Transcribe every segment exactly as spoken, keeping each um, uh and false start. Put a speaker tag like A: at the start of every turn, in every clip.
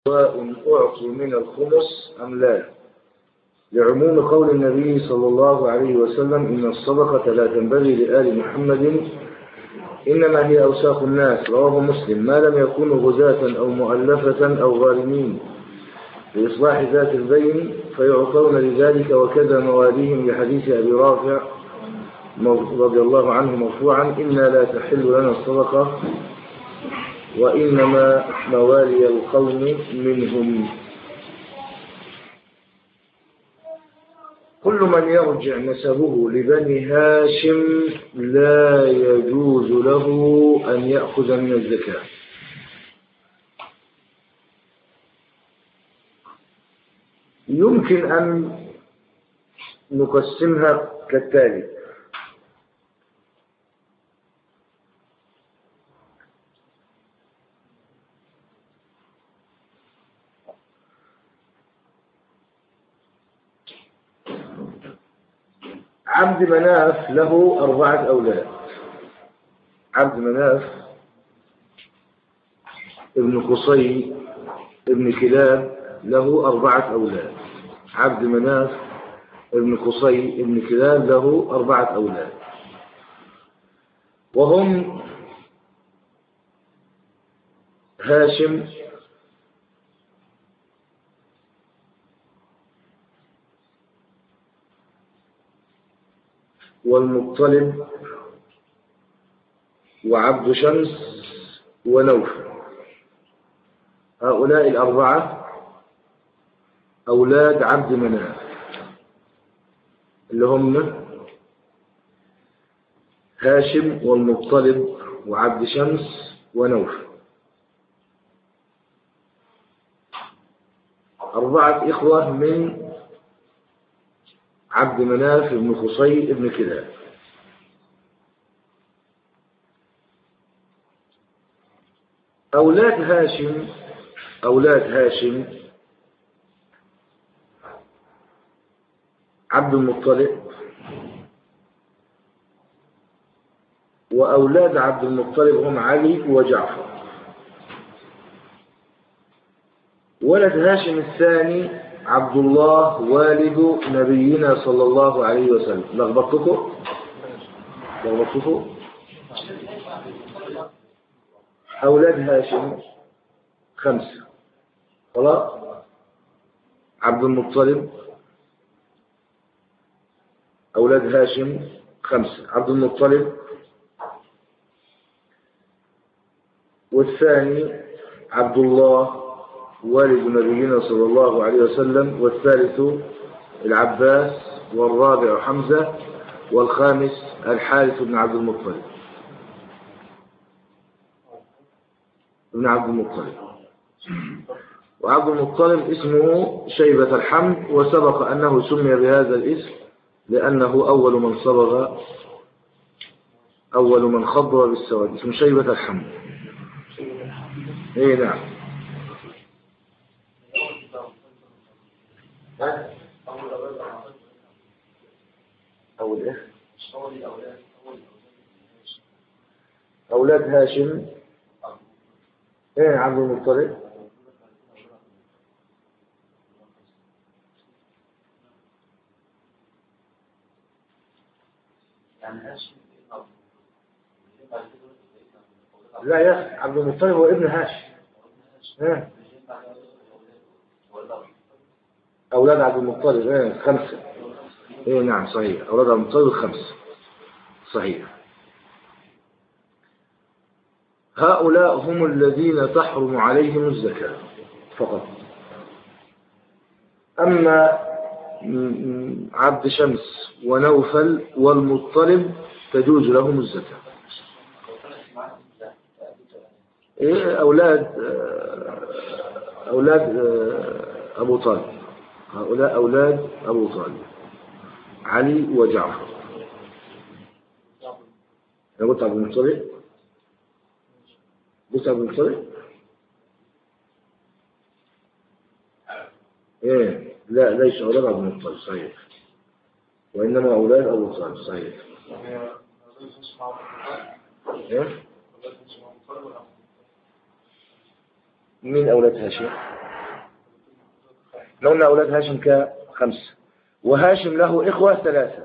A: سواء أعطوا من الخمس أم لا، لعموم قول النبي صلى الله عليه وسلم: إن الصدقة لا تنبغي لآل محمد إنما هي أوساخ الناس. رواه مسلم. ما لم يكونوا غزاة أو مؤلفة أو غارمين لإصلاح ذات البين فيعطون لذلك، وكذا مواليهم لحديث أبي رافع رضي الله عنه مرفوعا: إنا لا تحل لنا الصدقة وإنما موالي القوم منهم. كل من يرجع نسبه لبني هاشم لا يجوز له أن يأخذ من الزكاة. يمكن أن نقسمها كالتالي: عبد مناف له أربعة أولاد. عبد مناف ابن قصي ابن كلاب له أربعة أولاد. عبد مناف ابن قصي ابن كلاب له أربعة أولاد، وهم هاشم والمطلب وعبد شمس ونوفل. هؤلاء الأربعة أولاد عبد مناف اللي هم هاشم والمطلب وعبد شمس ونوفل، أربعة إخوة من عبد مناف بن قصي بن كلاب. أولاد هاشم أولاد هاشم عبد المطلب، وأولاد عبد المطلب هم علي وجعفر. ولد هاشم الثاني عبد الله والد نبينا صلى الله عليه وسلم. لخبطتكم لخبطتكم أولاد هاشم خمسة. خلاص. عبد المطلب أولاد هاشم خمسة. عبد المطلب والثاني عبد الله والد نبينا صلى الله عليه وسلم، والثالث العباس، والرابع حمزة، والخامس الحارث بن عبد المطلب ابن عبد المطلب. وعبد المطلب اسمه شيبة الحمد، وسبق أنه سمي بهذا الاسم لأنه أول من صبغ أول من خضر بالسواد. اسمه شيبة الحمد. ايه نعم. أول إيه؟ أولاد هاشم ايه عبد المطلب لا يا عبد المطلب هو ابن هاشم. ايه أولاد عبد المطلب ايه خمسة. ايه نعم صحيح، أولاد عبد المطلب خمسة صحيح. هؤلاء هم الذين تحرم عليهم الزكاة فقط. أما عبد شمس ونوفل والمطلب تجوز لهم الزكاة. إيه أولاد أولاد أبو طالب. هؤلاء أولاد أبو طالب علي وجعفر. أنا قلت عبد المطلب قلت عبد المطلب إيه لا ليس أولاد عبد المطلب صحيح، وإنما أولاد أبو طالب صحيح. إيه؟ من أولاد هاشم؟ لو قلنا أولاد هاشم كخمسة، وهاشم له إخوة ثلاثة،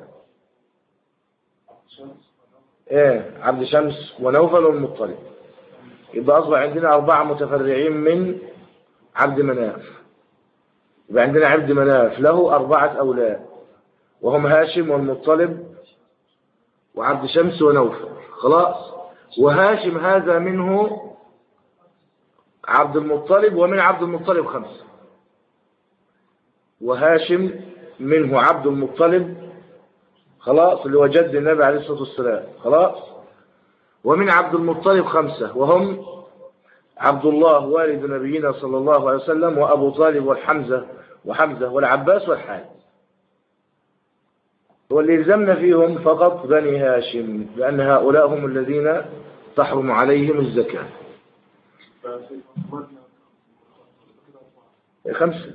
A: إيه عبد شمس ونوفل والمطلب، يبقى أصبح عندنا أربعة متفرعين من عبد مناف. يبقى عندنا عبد مناف له أربعة أولاد وهم هاشم والمطلب وعبد شمس ونوفل، خلاص. وهاشم هذا منه عبد المطلب، ومن عبد المطلب خمسة. وهاشم منه عبد المطلب، خلاص، اللي هو جد النبي عليه الصلاة والسلام، خلاص. ومن عبد المطلب خمسة وهم عبد الله والد نبينا صلى الله عليه وسلم، وأبو طالب والحمزة وحمزة والعباس والحارث. واللي يلزمنا فيهم فقط بني هاشم، لأن هؤلاء هم الذين تحرم عليهم الزكاة. خمسة: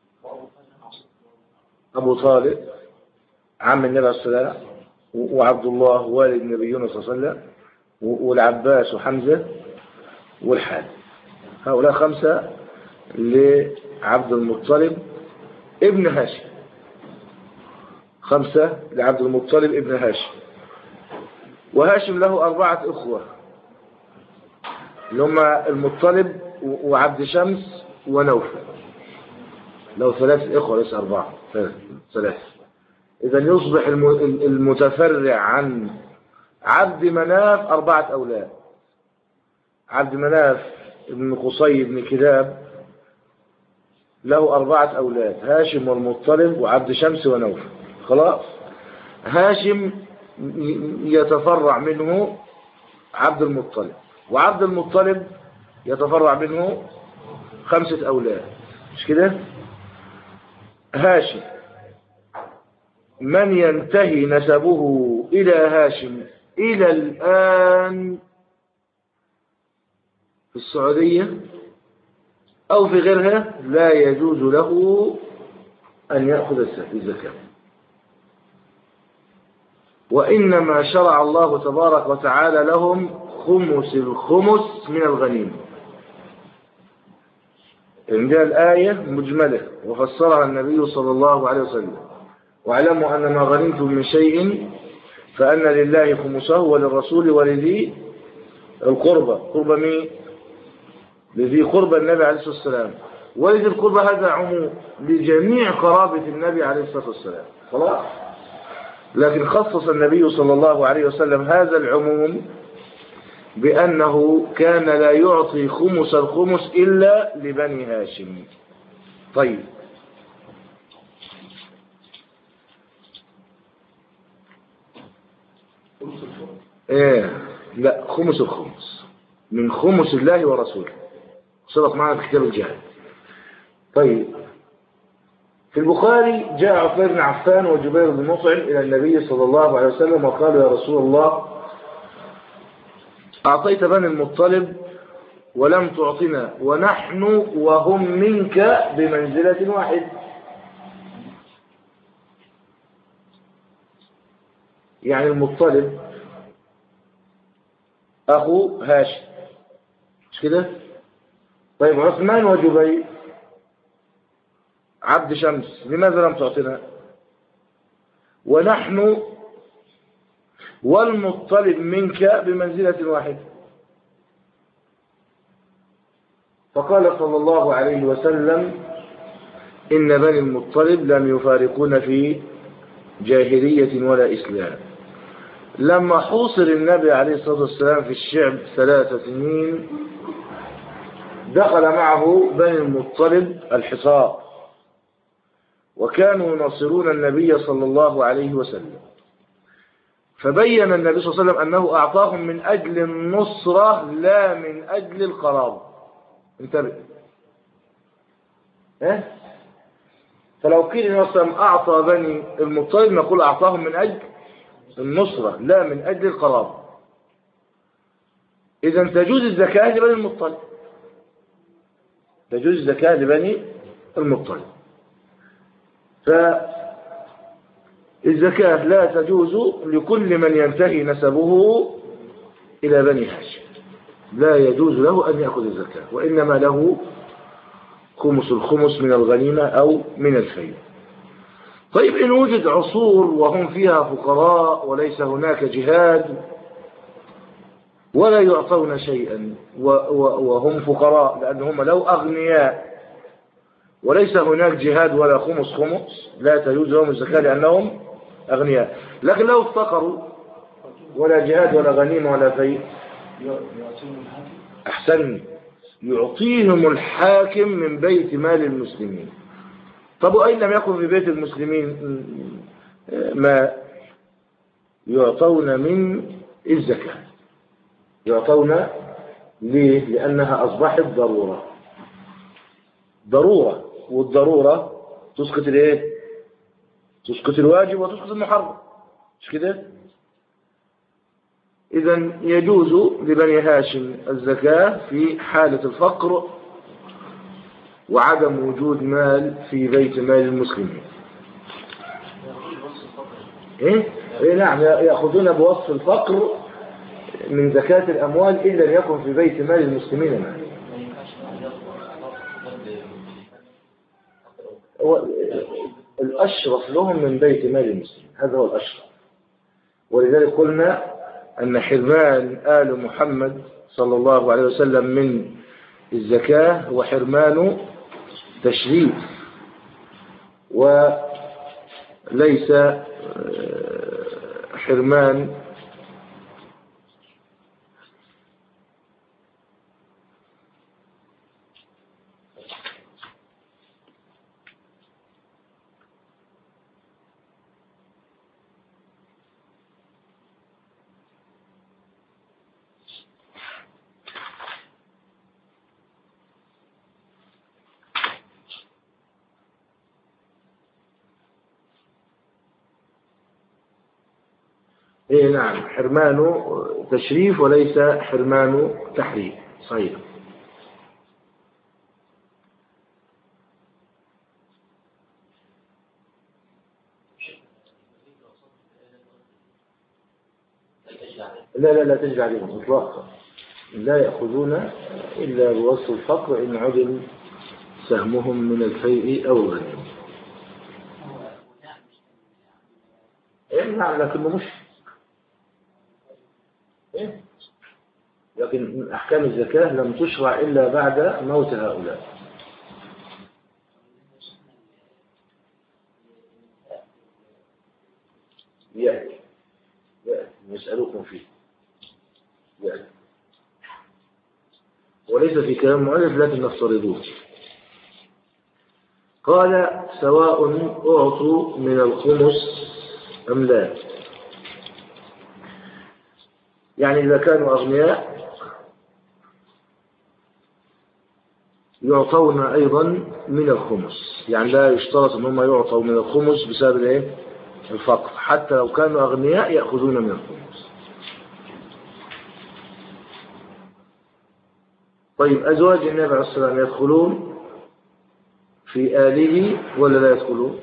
A: أبو طالب عم النبي عليه الصلاة والسلام، وعبد الله والد نبينا صلى الله عليه وسلم، والعباس وحمزة والحارث. هؤلاء خمسة لعبد المطلب ابن هاشم، خمسة لعبد المطلب ابن هاشم. وهاشم له أربعة أخوة اللي هم المطلب وعبد شمس ونوفل، له ثلاث إخوة ليس أربعة، ثلاث. إذا يصبح المتفرع عن عبد مناف أربعة أولاد: عبد مناف ابن قصي بن كلاب له أربعة أولاد، هاشم والمطلب وعبد شمس ونوفل، خلاص. هاشم يتفرع منه عبد المطلب، وعبد المطلب يتفرع منه خمسة أولاد، مش كده؟ هاشم من ينتهي نسبه إلى هاشم إلى الآن في السعودية أو في غيرها لا يجوز له أن يأخذ الزكاة، وإنما شرع الله تبارك وتعالى لهم خمس الخمس من الغنيمة. عندنا الآية مجملة وفسرها النبي صلى الله عليه وسلم: واعلموا أن ما غنمتم من شيء فأن لله خمسه وللرسول ولذي القربى. قربى مين؟ لذي قربى النبي عليه الصلاة والسلام. ولذي القربى هذا عموم لجميع قرابة النبي عليه الصلاة والسلام، خلاص. لكن خصص النبي صلى الله عليه وسلم هذا العموم بأنه كان لا يعطي خمس الخمس إلا لبني هاشم. طيب، ايه لا، خمس الخمس من خمس الله ورسوله، صدق معنا في كتاب الجهاد. طيب، في البخاري جاء عثمان بن عفان وجبير بن مطعم إلى النبي صلى الله عليه وسلم وقالوا: يا رسول الله، أعطيت بني المطلب ولم تعطنا، ونحن وهم منك بمنزلة واحد. يعني المطلب أخو هاشم، مش كده؟ طيب، عثمان وجبير عبد شمس، لماذا لم تعطنا؟ ونحن والمطلب منك بمنزلة واحدة. فقال صلى الله عليه وسلم: إن بني المطلب لم يفارقون في جاهلية ولا إسلام. لما حوصر النبي عليه الصلاة والسلام في الشعب ثلاث سنين دخل معه بني المطلب الحصار، وكانوا يناصرون النبي صلى الله عليه وسلم. فبين النبي صلى الله عليه وسلم أنه أعطاهم من أجل النصرة لا من أجل القرابة. انتبه، ها؟ فلو قيل النبي صلى الله عليه وسلم أعطى بني المطلب نقول أعطاهم من أجل النصرة لا من أجل القرابة. إذا تجوز الزكاة لبني المطلب، تجوز الزكاة لبني المطلب. فالزكاة لا تجوز لكل من ينتهي نسبه إلى بني هاشم، لا يجوز له أن يأخذ الزكاة، وإنما له خمس الخمس من الغنيمة أو من الفيء. طيب إن وجد عصور وهم فيها فقراء وليس هناك جهاد ولا يعطون شيئا وهم فقراء، لأنهم لو أغنياء وليس هناك جهاد ولا خمس خمس لا تجوز لهم الزكاة لأنهم أغنياء. لكن لو افتقروا ولا جهاد ولا غنيمة ولا فيء أحسن يعطيهم الحاكم من بيت مال المسلمين. طب وأين لم يكن في بيت المسلمين ما يعطون من الزكاة؟ يعطون ليه؟ لأنها أصبحت ضرورة ضرورة والضرورة تسقط الايه؟ تسقط الواجب وتسقط المحرم، مش كده؟ إذن يجوز لبني هاشم الزكاة في حالة الفقر وعدم وجود مال في بيت مال المسلمين. إيه؟ إيه نعم، يأخذون بوصف الفقر من زكاة الأموال إلا أن يكن في بيت مال المسلمين مال. الأشرف لهم من بيت مال المسلمين، هذا هو الأشرف. ولذلك قلنا أن حرمان آل محمد صلى الله عليه وسلم من الزكاة هو حرمان تشريف وليس حرمان إيه نعم، حرمان تشريف وليس حرمان تحريم. صحيح. لا لا لا تجري عليهم إطلاقا، لا يأخذون إلا بوصف الفقر إن عدل سهمهم من الفيء أو الغنيمة. إيه نعم، لكنه مش إيه؟ لكن أحكام الزكاة لم تشرع إلا بعد موت هؤلاء. يعني يعني يسألوكم فيه يعني وليس في كلام مؤلف لكن نفترضوه. قال سواء أعطوا من الخمس أم لا، يعني إذا كانوا أغنياء يعطون أيضا من الخمس، يعني لا يشترط أنهم يعطوا من الخمس بسبب الايه؟ الفقر، حتى لو كانوا أغنياء يأخذون من الخمس. طيب أزواج النبي عليه الصلاة والسلام يدخلون في آله ولا لا يدخلون؟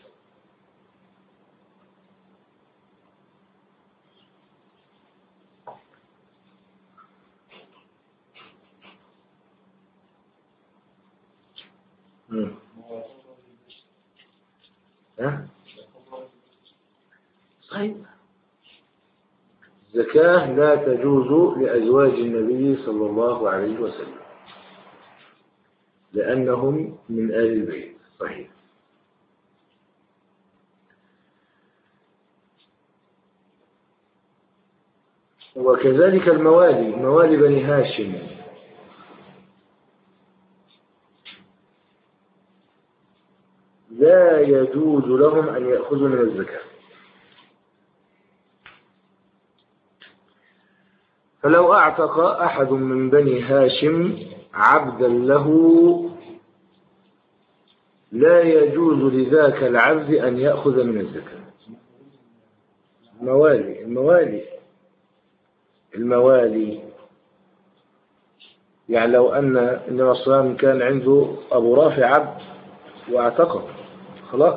A: ها؟ طيب الزكاة لا تجوز لأزواج النبي صلى الله عليه وسلم لأنهم من آل البيت. صحيح. وكذلك الموالي، موالي بني هاشم لا يجوز لهم أن يأخذوا من الزكاة. فلو أعتق أحد من بني هاشم عبدا له لا يجوز لذاك العبد أن يأخذ من الزكاة. الموالي الموالي الموالي يعني لو أن النبي صلى الله عليه وسلم كان عنده أبو رافع عبد واعتقه خلاص،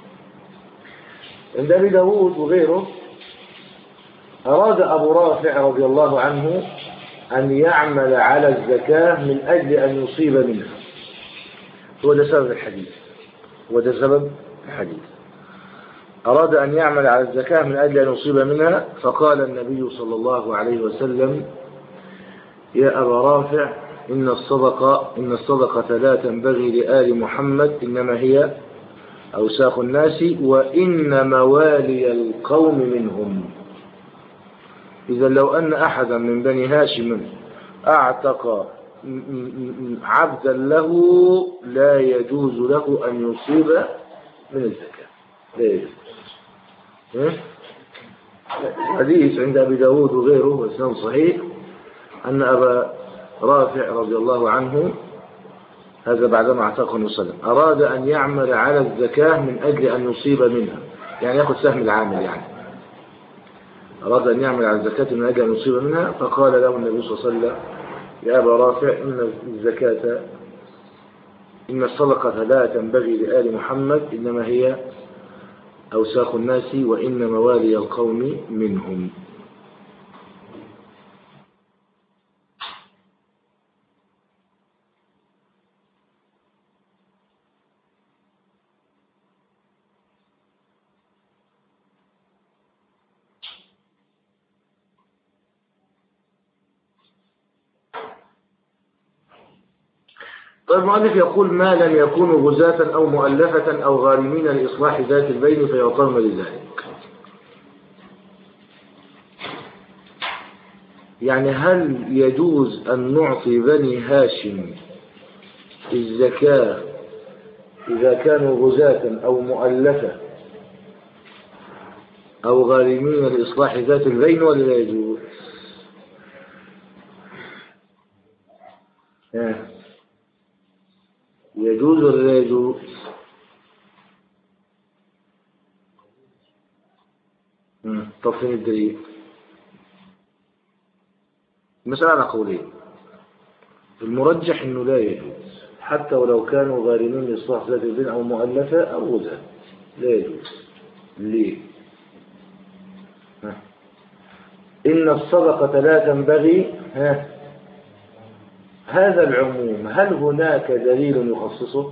A: عند أبي داود وغيره أراد أبو رافع رضي الله عنه أن يعمل على الزكاة من أجل أن يصيب منها، هو ده سبب الحديث، هو ده سبب الحديث. أراد أن يعمل على الزكاة من أجل أن يصيب منها، فقال النبي صلى الله عليه وسلم: يا أبا رافع، إن الصدقة إن الصدقة لا تنبغي لآل محمد، إنما هي أوساخ الناس وإن موالي القوم منهم. إذا لو أن أحدا من بني هاشم أعتق عبدا له لا يجوز له أن يصيب من الزكاة، لا يجوز. حديث عند أبي داود وغيره وإسناد صحيح أن أبا رافع رضي الله عنه، هذا بعدما اعتقه النبي صلى الله عليه وسلم، أراد أن يعمل على الزكاة من أجل أن يصيب منها، يعني يأخذ سهم العامل، يعني أراد أن يعمل على الزكاة من أجل أن يصيب منها، فقال له النبي صلى الله عليه وسلم: يا أبا رافع، إن الزكاة إن الصدقة لا تنبغي لآل محمد، إنما هي أوساخ الناس وإن موالي القوم منهم. طيب المؤلف يقول: ما لم يكونوا غزاة أو مؤلفة أو غارمين لإصلاح ذات البين فيعطون لذلك. يعني هل يجوز أن نعطي بني هاشم الزكاة إذا كانوا غزاة أو مؤلفة أو غارمين لإصلاح ذات البين، ولا لا يجوز؟ يجوز ولا لا يجوز؟ طب فين الدليل؟ مسألة قولين، المرجح انه لا يجوز حتى ولو كانوا غارمين لإصلاح ذات البين او مؤلفة او غزاة، لا يجوز. ليه؟ ها. إن الصدقة لا تنبغي، ها. هذا العموم هل هناك دليل يخصصه؟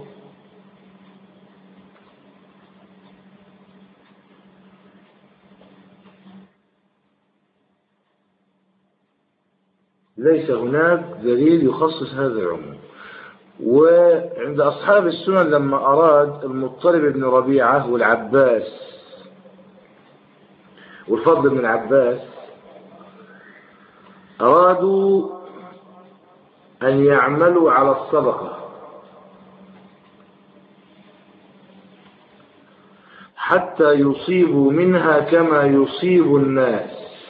A: ليس هناك دليل يخصص هذا العموم. وعند أصحاب السنن لما أراد المطلب بن ربيعة والعباس والفضل بن العباس أرادوا أن يعملوا على الصدقة حتى يصيبوا منها كما يصيب الناس،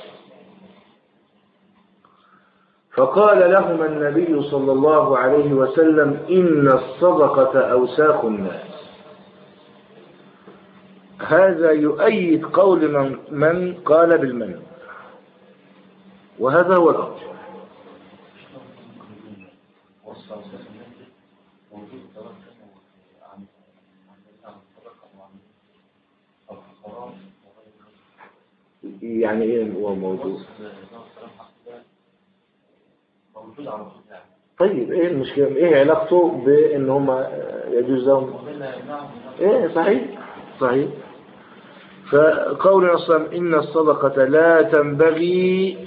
A: فقال لهم النبي صلى الله عليه وسلم: إن الصدقة أوساخ الناس. هذا يؤيد قول من, من قال بالمنع، وهذا هو الأمر. يعني ايه هو موجود؟ طيب ايه المشكلة؟ ايه علاقته بان هم يجوز لهم؟ ايه صحيح صحيح. فقول اصلا ان الصدقة لا تنبغي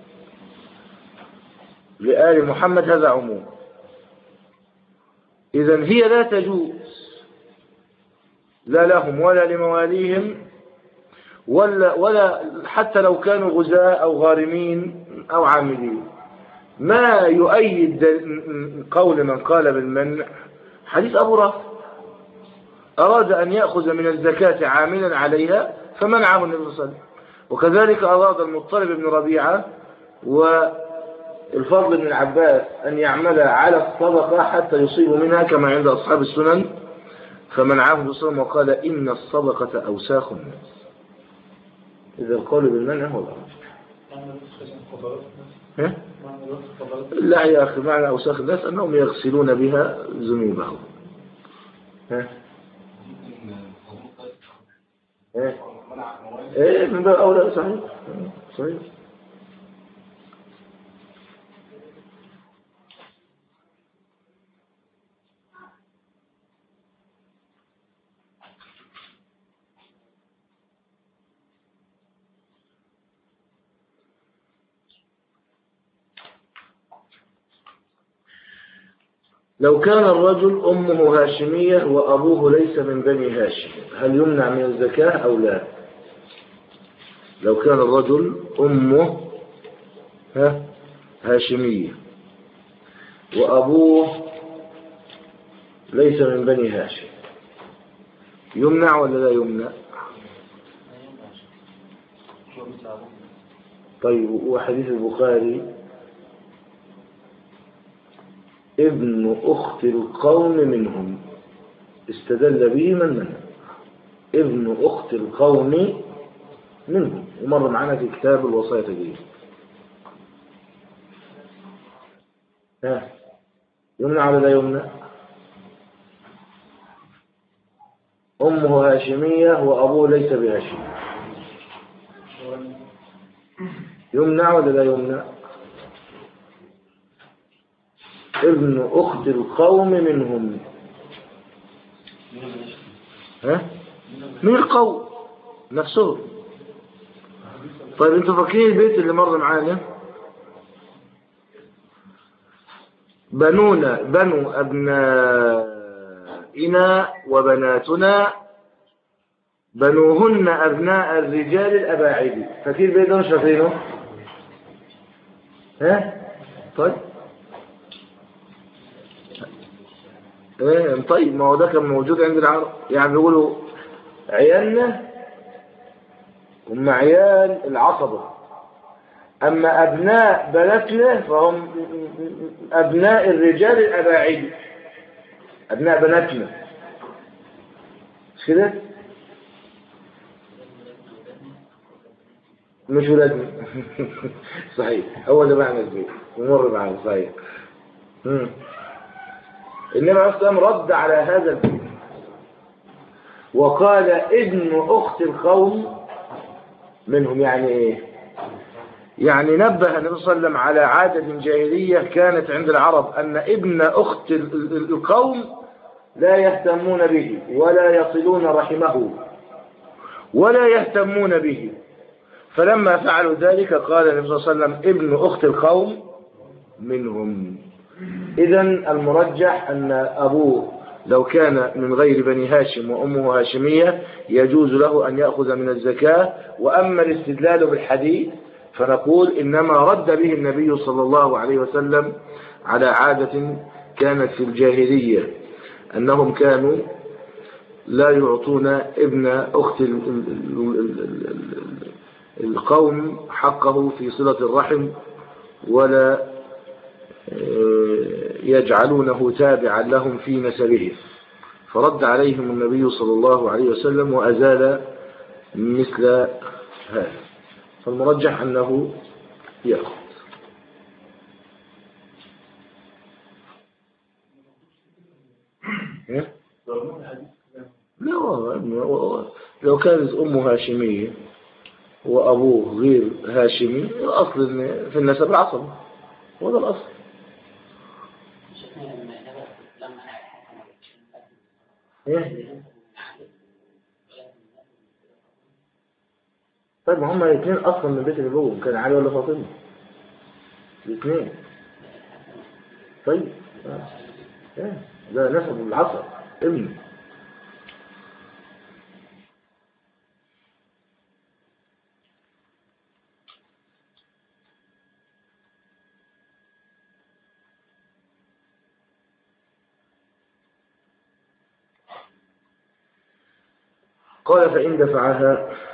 A: لآل محمد هذا عموم، اذا هي لا تجوز لا لهم ولا لمواليهم ولا ولا حتى لو كانوا غزاة أو غارمين أو عاملين. ما يؤيد قول من قال بالمنع حديث أبو رافع أراد أن يأخذ من الزكاة عاملا عليها فمنعه النبي صلى الله عليه وسلم. وكذلك أراد المطلب بن ربيعة والفضل بن العباس أن يعمل على الصدقة حتى يصيبوا منها كما عند أصحاب السنن، فمنعه النبي صلى الله عليه وسلم وقال: إن الصدقة أوساخ الناس. إذا القول بالمنع هو الأمر. لا يا أخي، معنى أوساخ الناس أنهم يغسلون بها ذنوبهم. ها إيه من باب أولى. صحيح صحيح. لو كان الرجل أمه هاشمية وأبوه ليس من بني هاشم هل يمنع من الزكاة أو لا؟ لو كان الرجل أمه ها هاشمية وأبوه ليس من بني هاشم يمنع ولا لا يمنع؟ طيب وحديث البخاري ابن أخت القوم منهم استدل به من منه ابن أخت القوم منهم ومر معنا في كتاب الوصايا تجريب. ها يمنع ولا لا يمنع؟ أمه هاشمية وأبوه ليس بهاشم يمنع ولا لا يمنع؟ ابن أخت القوم منهم ها من القوم نفسه. طيب انتوا فاكرين البيت اللي مر معانا بنونا بنو أبنائنا وبناتنا بنوهن أبناء الرجال الأباعد. فاكرين البيت ده مش فاكرينه؟ ها طيب ايه طيب ما هو ده كان موجود عند العرب يعني بيقولوا عيالنا هم عيال العصبة أما أبناء بناتنا فهم أبناء الرجال الأباعد أبناء بناتنا مش كده؟ مش ولادنا صحيح هو ده معنى البيت ومر معنا صحيح. مم. النبي عليه الصلاة والسلام رد على هذا البيت وقال ابن أخت القوم منهم. يعني إيه؟ يعني نبه النبي صلى الله عليه وسلم على عادة جاهلية كانت عند العرب أن ابن أخت القوم لا يهتمون به ولا يصلون رحمه ولا يهتمون به فلما فعلوا ذلك قال النبي صلى الله عليه وسلم ابن أخت القوم منهم. إذن المرجح أن أبوه لو كان من غير بني هاشم وأمه هاشمية يجوز له أن يأخذ من الزكاة. وأما الاستدلال بالحديث فنقول إنما رد به النبي صلى الله عليه وسلم على عادة كانت في الجاهلية أنهم كانوا لا يعطون ابن أخت القوم حقه في صلة الرحم ولا يجعلونه تابعا لهم في نسبهم فرد عليهم النبي صلى الله عليه وسلم وأزال مثل هذا. فالمرجح أنه يأخذ. لا والله لو كانت أمه هاشمية وأبوه غير هاشمي الأصل في النسب العصب وهذا الأصل. إيه؟ طيب ما هم الاثنين أصلا من بيت الأبوة كان علي ولا فاطمة الاثنين. طيب إيه؟ ده نسب العصب ابن. قال فإن دفعها